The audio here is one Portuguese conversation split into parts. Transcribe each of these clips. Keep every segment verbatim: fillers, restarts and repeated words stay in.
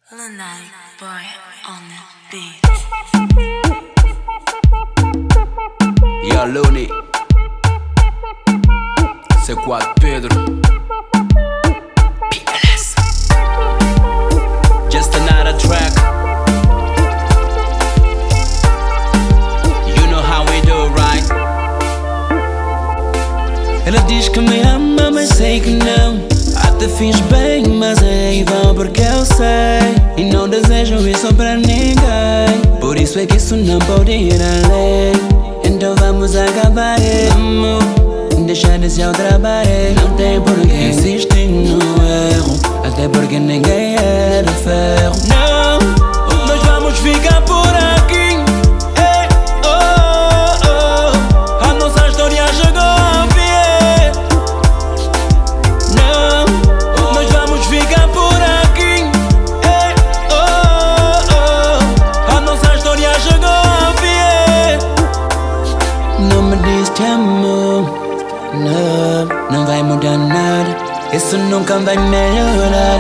Lanai boy on the beat. Yo, Looney, C quatro Pedro. P L S. Just another track. You know how we do, right? Ela diz que me ama, mas sei que não. Até fiz bem, mas é em vão porque eu sei. E não desejo isso pra ninguém. Por isso é que isso não pode ir além. Então vamos acabar, vamos deixar de se trabalhar. Não tem por que insistir no erro, até porque ninguém é de ferro. Não, nós vamos ficar por aqui. Ei, oh, oh, a nossa história chegou ao fim. Não, nós vamos ficar por aqui. Ei, oh, oh, a nossa história chegou ao fim. Não me diz te amo, não, não vai mudar nada. Isso nunca vai melhorar,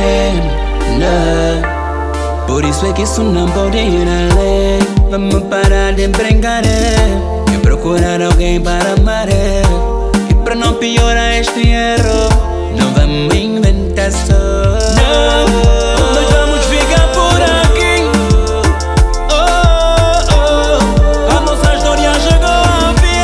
não. Por isso é que isso não pode ir além. Vamos parar de brincar e procurar alguém para amar. E para não piorar este erro, não vamos inventar só. Não, nós vamos ficar por aqui. Oh, oh, a nossa história chegou ao fim.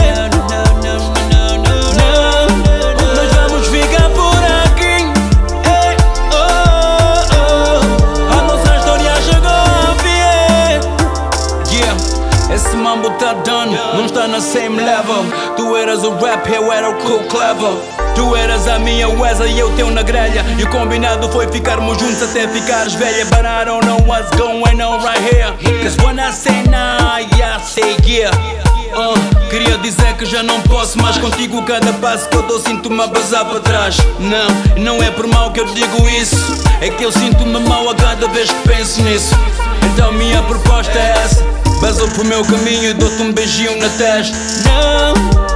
Não, nós vamos ficar por aqui. Ei, oh, oh, a nossa história chegou ao fim. Yeah, esse mambo tá done, não está na same level. Tu eras o rap, eu era o cool clever. Tu eras a minha Wesley e eu teu na grelha. E o combinado foi ficarmos juntos até ficares velha. But I don't know what's going on right here. Cause when I say nah, yeah, I say yeah. uh, Queria dizer que já não posso mais contigo. Cada passo que eu dou sinto-me a basar para trás. Não, não é por mal que eu digo isso. É que eu sinto-me mal a cada vez que penso nisso. Então minha proposta é essa: basou pro meu caminho e dou-te um beijinho na testa. Não,